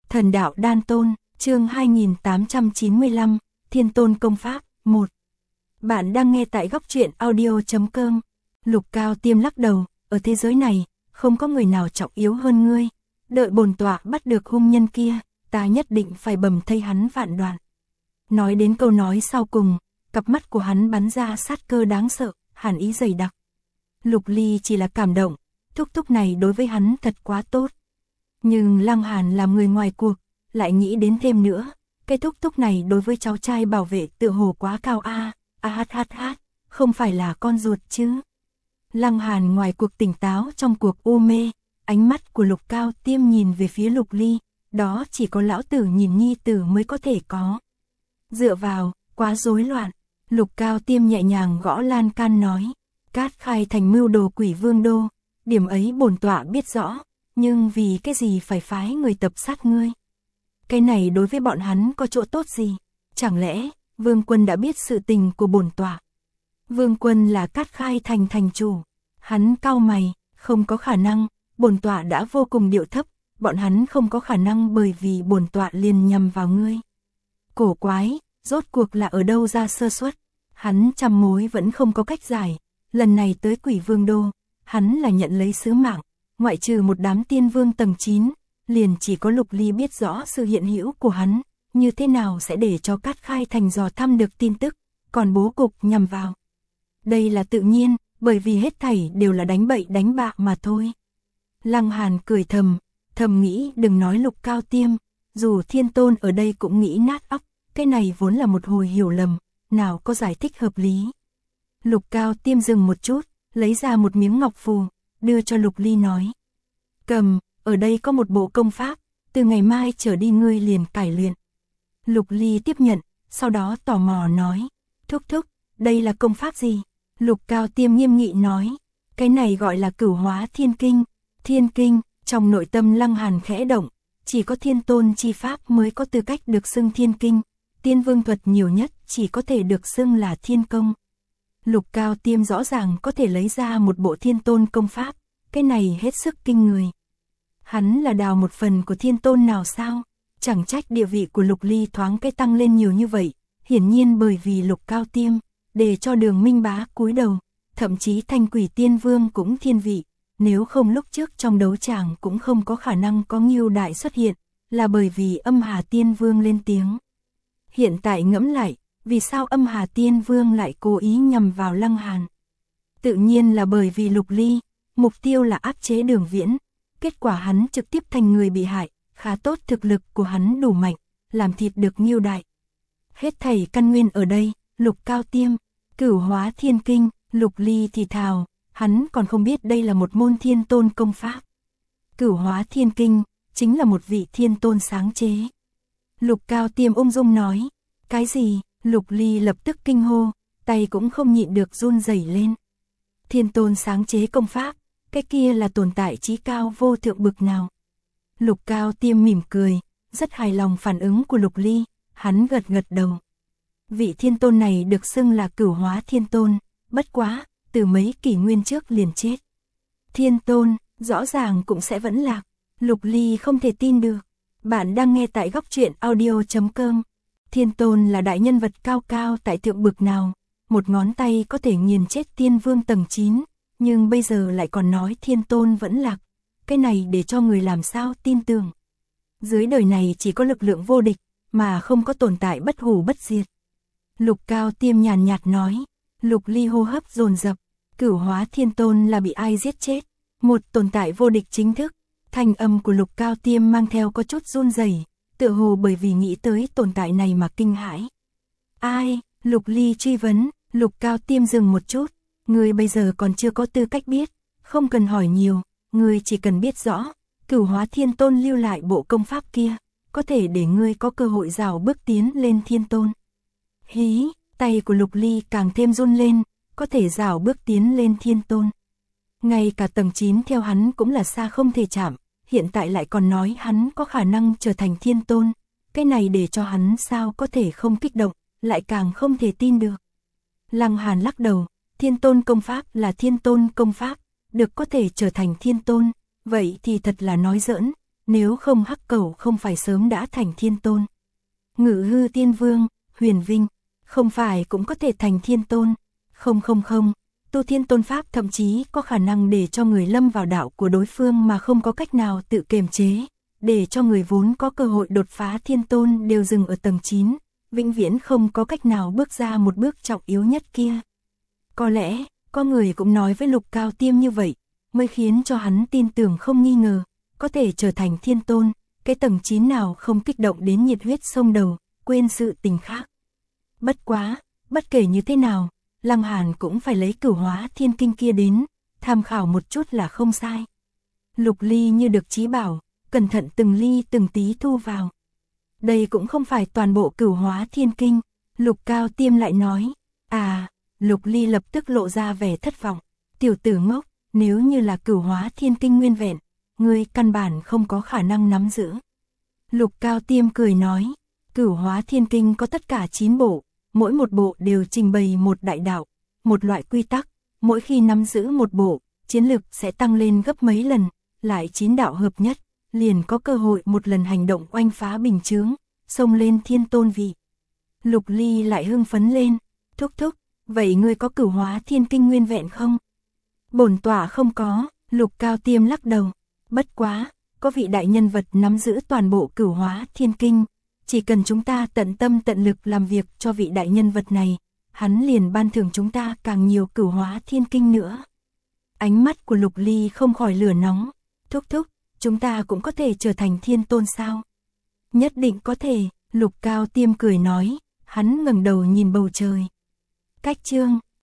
Thần đạo đan tôn, chương 2895, Thiên Tôn Công Pháp, 1. Bạn đang nghe tại góc truyện audio.com. Lục Cao Tiêm lắc đầu, ở thế giới này, không có người nào trọng yếu hơn ngươi. Đợi bổn tọa bắt được hung nhân kia, ta nhất định phải bầm thây hắn vạn đoạn. Nói đến câu nói sau cùng, cặp mắt của hắn bắn ra sát cơ đáng sợ, hàn ý dày đặc. Lục Ly chỉ là cảm động, thúc thúc này đối với hắn thật quá tốt. Nhưng Lăng Hàn làm người ngoài cuộc, lại nghĩ đến thêm nữa, cái thúc thúc này đối với cháu trai bảo vệ tựa hồ quá cao không phải là con ruột chứ. Lăng Hàn ngoài cuộc tỉnh táo trong cuộc u mê, ánh mắt của Lục Cao Tiêm nhìn về phía Lục Ly, đó chỉ có lão tử nhìn nhi tử mới có thể có. Dựa vào, quá rối loạn, Lục Cao Tiêm nhẹ nhàng gõ lan can nói, Cát Khai thành mưu đồ Quỷ Vương đô, điểm ấy bổn tọa biết rõ, nhưng vì cái gì phải phái người tập sát ngươi? Cái này đối với bọn hắn có chỗ tốt gì? Chẳng lẽ Vương Quân đã biết sự tình của bổn tọa? Vương Quân là Cát Khai thành thành chủ. Hắn cau mày, không có khả năng, bổn tọa đã vô cùng điệu thấp, bọn hắn không có khả năng bởi vì bổn tọa liền nhằm vào ngươi. Cổ quái, rốt cuộc là ở đâu ra sơ suất? Hắn trăm mối vẫn không có cách giải, lần này tới Quỷ Vương đô, hắn là nhận lấy sứ mạng, ngoại trừ một đám tiên vương tầng 9, liền chỉ có Lục Ly biết rõ sự hiện hữu của hắn, như thế nào sẽ để cho Cát Khai thành dò thăm được tin tức, còn bố cục nhằm vào. Đây là tự nhiên, bởi vì hết thảy đều là đánh bậy đánh bạ mà thôi. Lăng Hàn cười thầm nghĩ đừng nói Lục Cao Tiêm, dù Thiên Tôn ở đây cũng nghĩ nát óc, cái này vốn là một hồi hiểu lầm, nào có giải thích hợp lý. Lục Cao Tiêm dừng một chút, lấy ra một miếng ngọc phù, đưa cho Lục Ly nói. Cầm, ở đây có một bộ công pháp, từ ngày mai trở đi ngươi liền cải luyện. Lục Ly tiếp nhận, sau đó tò mò nói, thúc thúc, đây là công pháp gì? Lục Cao Tiêm nghiêm nghị nói, cái này gọi là Cửu Hóa Thiên Kinh. Thiên Kinh, trong nội tâm Lăng Hàn khẽ động, chỉ có Thiên Tôn chi pháp mới có tư cách được xưng Thiên Kinh, Tiên Vương thuật nhiều nhất chỉ có thể được xưng là Thiên Công. Lục Cao Tiêm rõ ràng có thể lấy ra một bộ Thiên Tôn công pháp, cái này hết sức kinh người. Hắn là đào một phần của Thiên Tôn nào sao? Chẳng trách địa vị của Lục Ly thoáng cái tăng lên nhiều như vậy, hiển nhiên bởi vì Lục Cao Tiêm, để cho Đường Minh Bá cúi đầu, thậm chí Thanh Quỷ Tiên Vương cũng thiên vị, nếu không lúc trước trong đấu tràng cũng không có khả năng có Ngưu Đại xuất hiện, là bởi vì Âm Hà Tiên Vương lên tiếng. Hiện tại ngẫm lại, vì sao Âm Hà Tiên Vương lại cố ý nhằm vào Lăng Hàn? Tự nhiên là bởi vì Lục Ly, mục tiêu là áp chế Đường Viễn, kết quả hắn trực tiếp thành người bị hại, khá tốt thực lực của hắn đủ mạnh, làm thịt được Ngưu Đại. Hết thảy căn nguyên ở đây, Lục Cao Tiêm, Cửu Hóa Thiên Kinh, Lục Ly thì thào, hắn còn không biết đây là một môn Thiên Tôn công pháp. Cửu Hóa Thiên Kinh, chính là một vị Thiên Tôn sáng chế. Lục Cao Tiêm ung dung nói, cái gì? Lục Ly lập tức kinh hô, tay cũng không nhịn được run rẩy lên. Thiên Tôn sáng chế công pháp, cái kia là tồn tại chí cao vô thượng bực nào? Lục Cao Tiêm mỉm cười, rất hài lòng phản ứng của Lục Ly, hắn gật đầu. Vị Thiên Tôn này được xưng là Cửu Hóa Thiên Tôn, bất quá, từ mấy kỷ nguyên trước liền chết. Thiên Tôn, rõ ràng cũng sẽ vẫn lạc, Lục Ly không thể tin được. Bạn đang nghe tại góc truyện audio.com. Thiên Tôn là đại nhân vật cao cao tại thượng bực nào, một ngón tay có thể nghiền chết Tiên Vương tầng 9, nhưng bây giờ lại còn nói Thiên Tôn vẫn lạc, cái này để cho người làm sao tin tưởng. Dưới đời này chỉ có lực lượng vô địch, mà không có tồn tại bất hủ bất diệt. Lục Cao Tiêm nhàn nhạt nói, Lục Ly hô hấp dồn dập, Cửu Hóa Thiên Tôn là bị ai giết chết? Một tồn tại vô địch chính thức. Thanh âm của Lục Cao Tiêm mang theo có chút run rẩy, tựa hồ bởi vì nghĩ tới tồn tại này mà kinh hãi. Ai? Lục Ly truy vấn. Lục Cao Tiêm dừng một chút, ngươi bây giờ còn chưa có tư cách biết, không cần hỏi nhiều, ngươi chỉ cần biết rõ, Cửu Hóa Thiên Tôn lưu lại bộ công pháp kia, có thể để ngươi có cơ hội rào bước tiến lên Thiên Tôn. Hí, tay của Lục Ly càng thêm run lên, có thể rào bước tiến lên Thiên Tôn. Ngay cả tầng 9 theo hắn cũng là xa không thể chạm, hiện tại lại còn nói hắn có khả năng trở thành Thiên Tôn, cái này để cho hắn sao có thể không kích động, lại càng không thể tin được. Lăng Hàn lắc đầu, Thiên Tôn công pháp là Thiên Tôn công pháp, được có thể trở thành Thiên Tôn, vậy thì thật là nói giỡn, nếu không Hắc Cẩu không phải sớm đã thành thiên tôn. Ngự Hư Tiên Vương, Huyền Vinh, không phải cũng có thể thành thiên tôn. Không, tu thiên tôn pháp thậm chí có khả năng để cho người lâm vào đạo của đối phương mà không có cách nào tự kiềm chế, để cho người vốn có cơ hội đột phá thiên tôn đều dừng ở tầng 9, vĩnh viễn không có cách nào bước ra một bước trọng yếu nhất kia. Có lẽ, có người cũng nói với Lục Cao Tiêm như vậy, mới khiến cho hắn tin tưởng không nghi ngờ, có thể trở thành thiên tôn, cái tầng 9 nào không kích động đến nhiệt huyết sông đầu, quên sự tình khác. Bất quá, bất kể như thế nào, Lăng Hàn cũng phải lấy Cửu Hóa Thiên Kinh kia đến, tham khảo một chút là không sai. Lục Ly như được chí bảo, cẩn thận từng ly từng tí thu vào. Đây cũng không phải toàn bộ Cửu Hóa Thiên Kinh, Lục Cao Tiêm lại nói. Lục Ly lập tức lộ ra vẻ thất vọng. Tiểu tử ngốc, nếu như là Cửu Hóa Thiên Kinh nguyên vẹn, ngươi căn bản không có khả năng nắm giữ. Lục Cao Tiêm cười nói, Cửu Hóa Thiên Kinh có tất cả 9 bộ, mỗi một bộ đều trình bày một đại đạo, một loại quy tắc, mỗi khi nắm giữ một bộ, chiến lực sẽ tăng lên gấp mấy lần, lại 9 đạo hợp nhất, liền có cơ hội một lần hành động oanh phá bình chướng, xông lên thiên tôn vị. Lục Ly lại hưng phấn lên, thúc, vậy ngươi có Cửu Hóa Thiên Kinh nguyên vẹn không? Bổn tọa không có, Lục Cao Tiêm lắc đầu, bất quá, có vị đại nhân vật nắm giữ toàn bộ Cửu Hóa Thiên Kinh, chỉ cần chúng ta tận tâm tận lực làm việc cho vị đại nhân vật này, hắn liền ban thưởng chúng ta càng nhiều Cửu Hóa Thiên Kinh nữa. Ánh mắt của Lục Ly không khỏi lửa nóng, thúc, chúng ta cũng có thể trở thành thiên tôn sao? Nhất định có thể, Lục Cao Tiêm cười nói, hắn ngẩng đầu nhìn bầu trời. Cách chương